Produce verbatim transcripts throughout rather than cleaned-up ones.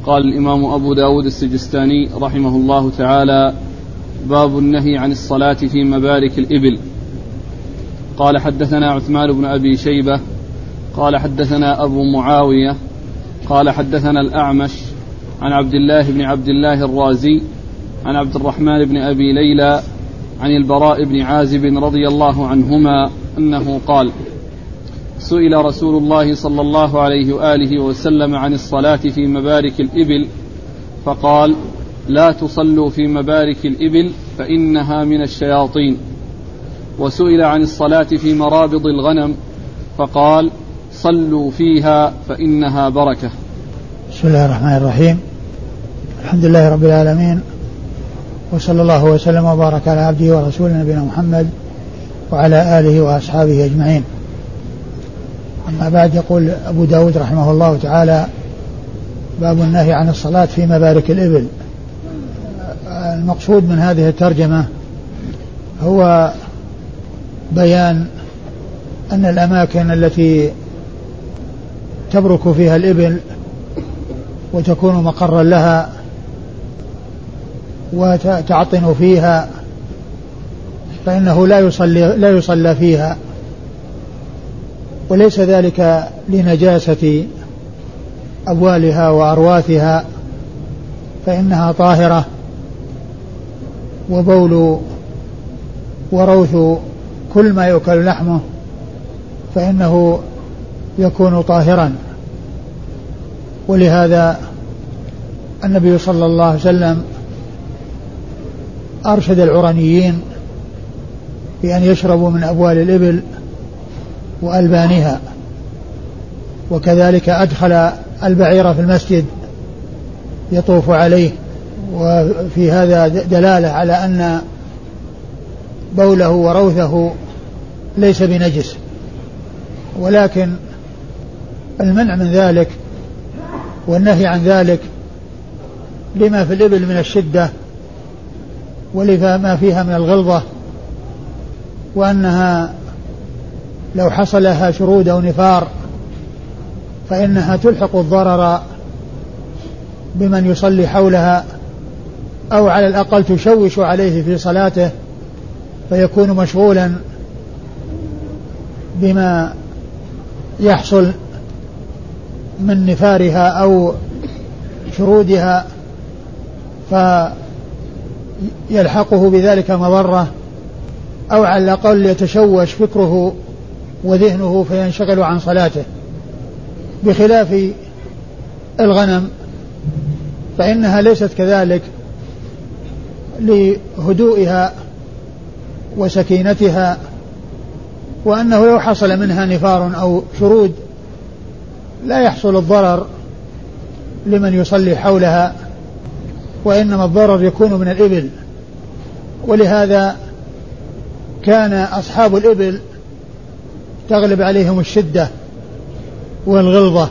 قال الإمام أبو داود السجستاني رحمه الله تعالى: باب النهي عن الصلاة في مبارك الإبل. قال حدثنا عثمان بن أبي شيبة قال حدثنا أبو معاوية قال حدثنا الأعمش عن عبد الله بن عبد الله الرازي عن عبد الرحمن بن أبي ليلى عن البراء بن عازب رضي الله عنهما أنه قال: سئل رسول الله صلى الله عليه وآله وسلم عن الصلاة في مبارك الإبل فقال: لا تصلوا في مبارك الإبل فإنها من الشياطين. وسئل عن الصلاة في مرابض الغنم فقال: صلوا فيها فإنها بركة. بسم الله الرحمن الرحيم. الحمد لله رب العالمين، وصلى الله وسلم وبارك على عبده ورسوله نبينا محمد وعلى آله وأصحابه أجمعين. أما بعد، يقول أبو داود رحمه الله تعالى: باب النهي عن الصلاة في مبارك الإبل. المقصود من هذه الترجمة هو بيان أن الأماكن التي تبرك فيها الإبل وتكون مقرا لها وتعطن فيها فإنه لا يصلي, لا يصلى فيها، وليس ذلك لنجاسة أبوالها وأرواثها، فإنها طاهرة، وبول وروث كل ما يؤكل لحمه فإنه يكون طاهرا. ولهذا النبي صلى الله عليه وسلم أرشد العرنيين بأن يشربوا من أبوال الإبل وألبانها، وكذلك أدخل البعير في المسجد يطوف عليه، وفي هذا دلالة على أن بوله وروثه ليس بنجس، ولكن المنع من ذلك والنهي عن ذلك لما في الإبل من الشدة ولما فيها من الغلظة، وأنها لو حصل لها شرود أو نفار فإنها تلحق الضرر بمن يصلي حولها، أو على الأقل تشوش عليه في صلاته فيكون مشغولا بما يحصل من نفارها أو شرودها فيلحقه بذلك مضرة، أو على الأقل يتشوش فكره وذهنه فينشغل عن صلاته. بخلاف الغنم فإنها ليست كذلك، لهدوئها وسكينتها، وأنه لو حصل منها نفار أو شرود لا يحصل الضرر لمن يصلي حولها، وإنما الضرر يكون من الإبل. ولهذا كان أصحاب الإبل تغلب عليهم الشدة والغلظة،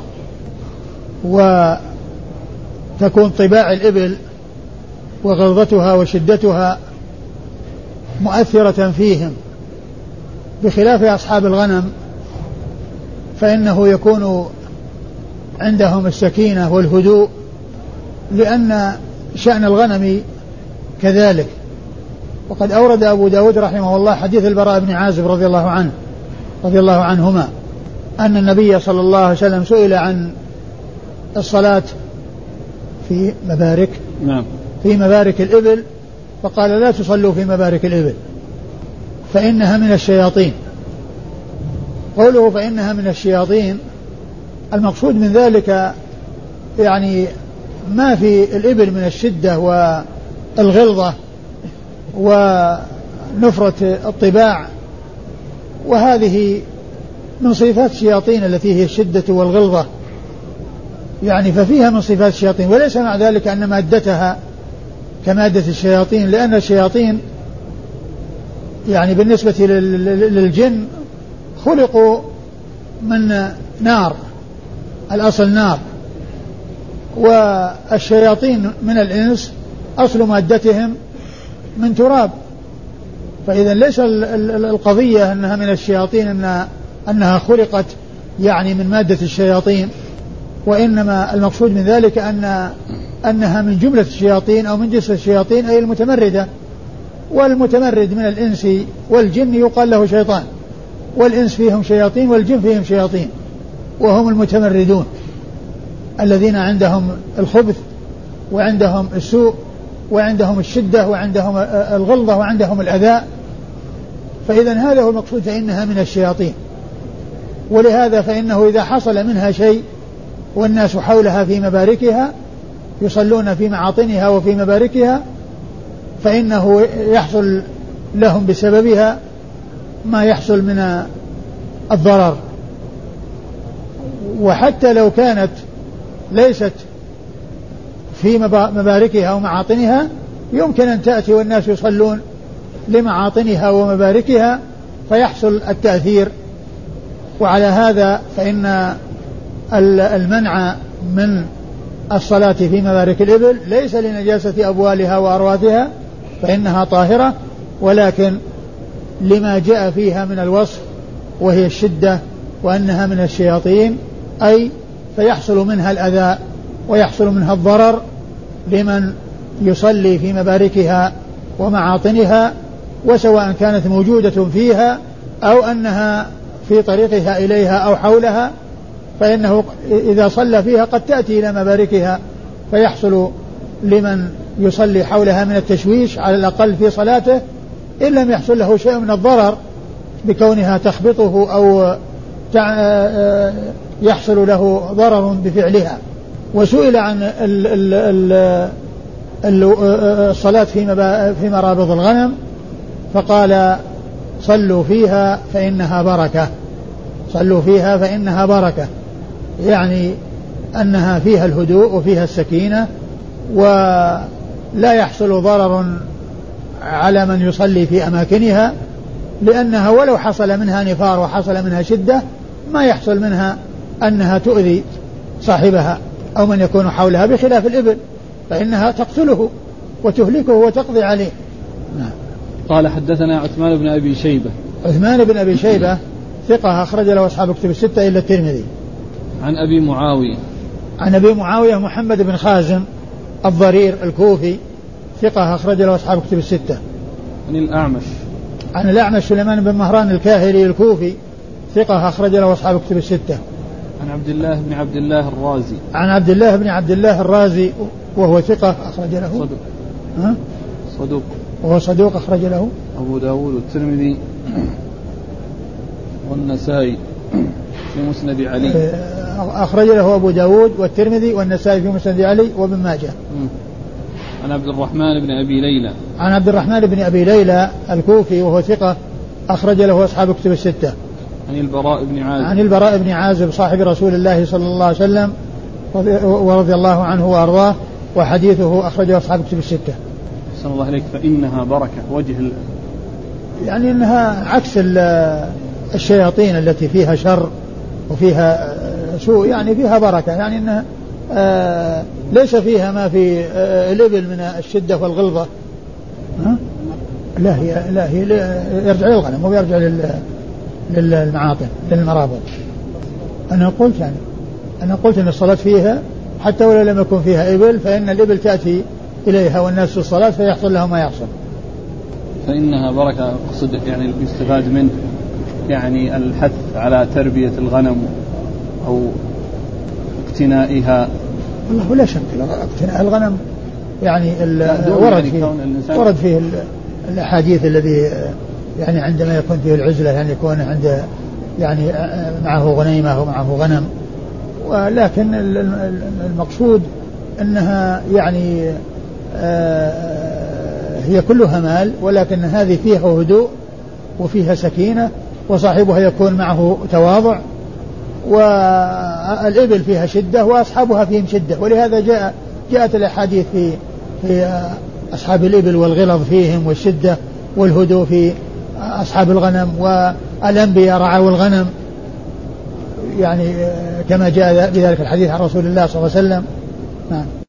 وتكون طباع الإبل وغلظتها وشدتها مؤثرة فيهم، بخلاف أصحاب الغنم فإنه يكون عندهم السكينة والهدوء، لأن شأن الغنم كذلك. وقد أورد أبو داود رحمه الله حديث البراء بن عازب رضي الله عنه رضي الله عنهما أن النبي صلى الله عليه وسلم سئل عن الصلاة في مبارك نعم. في مبارك الإبل فقال: لا تصلوا في مبارك الإبل فإنها من الشياطين. قوله فإنها من الشياطين المقصود من ذلك يعني ما في الإبل من الشدة والغلظة ونفرة الطباع، وهذه من صفات الشياطين التي هي الشدة والغلظة، يعني ففيها من صفات الشياطين، وليس مع ذلك أن مادتها كمادة الشياطين، لأن الشياطين يعني بالنسبة للجن خلقوا من نار، الأصل نار، والشياطين من الإنس أصل مادتهم من تراب. فإذا ليس القضية أنها من الشياطين، أنها, أنها خلقت يعني من مادة الشياطين، وإنما المقصود من ذلك أن أنها من جملة الشياطين أو من جنس الشياطين أي المتمردة. والمتمرد من الإنس والجن يقال له شيطان، والإنس فيهم شياطين والجن فيهم شياطين، وهم المتمردون الذين عندهم الخبث وعندهم السوء وعندهم الشدة وعندهم الغلظة وعندهم الأذى. فإذا هذا هو المقصود، فإنها من الشياطين. ولهذا فإنه إذا حصل منها شيء والناس حولها في مباركها يصلون في معاطنها وفي مباركها فإنه يحصل لهم بسببها ما يحصل من الضرر. وحتى لو كانت ليست في مباركها ومعاطنها يمكن أن تأتي والناس يصلون لمعاطنها ومباركها فيحصل التأثير. وعلى هذا فإن المنع من الصلاة في مبارك الإبل ليس لنجاسة أبوالها وأرواثها فإنها طاهرة، ولكن لما جاء فيها من الوصف وهي الشدة وأنها من الشياطين، أي فيحصل منها الأذى ويحصل منها الضرر لمن يصلي في مباركها ومعاطنها، وسواء كانت موجودة فيها أو أنها في طريقها إليها أو حولها، فإنه إذا صلى فيها قد تأتي إلى مباركها فيحصل لمن يصلي حولها من التشويش على الأقل في صلاته، إن لم يحصل له شيء من الضرر بكونها تخبطه أو يحصل له ضرر بفعلها. وسئل عن الصلاة في مرابض الغنم فقال صلوا فيها فإنها بركة، صلوا فيها فإنها بركة، يعني أنها فيها الهدوء وفيها السكينة ولا يحصل ضرر على من يصلي في أماكنها، لأنها ولو حصل منها نفار وحصل منها شدة ما يحصل منها أنها تؤذي صاحبها أو من يكون حولها، بخلاف الإبل فإنها تقتله وتهلكه وتقضي عليه. نعم. قال حدثنا عثمان بن أبي شيبة. عثمان بن أبي شيبة ثقة أخرج له أصحاب الكتب الستة إلا الترمذي. عن أبي معاوية. عن أبي معاوية محمد بن خازم الضرير الكوفي ثقة أخرج له أصحاب الكتب الستة. عن الأعمش. عن الأعمش سليمان بن مهران الكاهلي الكوفي ثقة أخرج له أصحاب الكتب الستة. عن عبد الله بن عبد الله الرازي. عن عبد الله بن عبد الله الرازي وهو ثقة أخرج له. صدوق. ها؟ صدوق. وهو صدوق أخرج له أبو داود والترمذي والنسائي في مسند علي. أخرج له أبو داود والترمذي والنسائي في مسند علي وابن ماجه. عن عبد الرحمن بن أبي ليلى. عن عبد الرحمن بن أبي ليلى الكوفي وهو ثقة أخرج له أصحاب الكتب الستة. عن البراء بن عازب. عن البراء بن عازب صاحب رسول الله صلى الله عليه وسلم ورضي الله عنه وأرضاه، وحديثه أخرجه أصحاب الكتب الستة. صلى الله عليك. فإنها بركة وجه ال... يعني إنها عكس الشياطين التي فيها شر وفيها سوء، يعني فيها بركة، يعني إنها آه ليس فيها ما في آه الإبل من الشدة والغلظة. ها؟ لا هي لا هي يرجع للغنم ويرجع لل للمعاطن للمرابط. أنا قلت يعني أنا قلت أن الصلاة فيها حتى ولو لم يكن فيها إبل فإن الإبل تأتي إليها والناس في الصلاة فيحصل لها ما يحصل. فإنها بركة أقصد يعني يستفاد منه يعني الحث على تربية الغنم أو اقتنائها. والله لا شك اقتناء الغنم يعني ورد فيه ورد فيه الأحاديث الذي يعني عندما يكون فيه العزلة يعني يكون عنده يعني معه غنيمة ومعه غنم، ولكن المقصود أنها يعني هي كلها مال، ولكن هذه فيها هدوء وفيها سكينة وصاحبها يكون معه تواضع، والإبل فيها شدة وأصحابها فيهم شدة، ولهذا جاء جاءت الأحاديث في في أصحاب الإبل والغلظ فيهم والشدة والهدوء في أصحاب الغنم، والأنبياء رعوا الغنم يعني كما جاء بذلك الحديث عن رسول الله صلى الله عليه وسلم. نعم.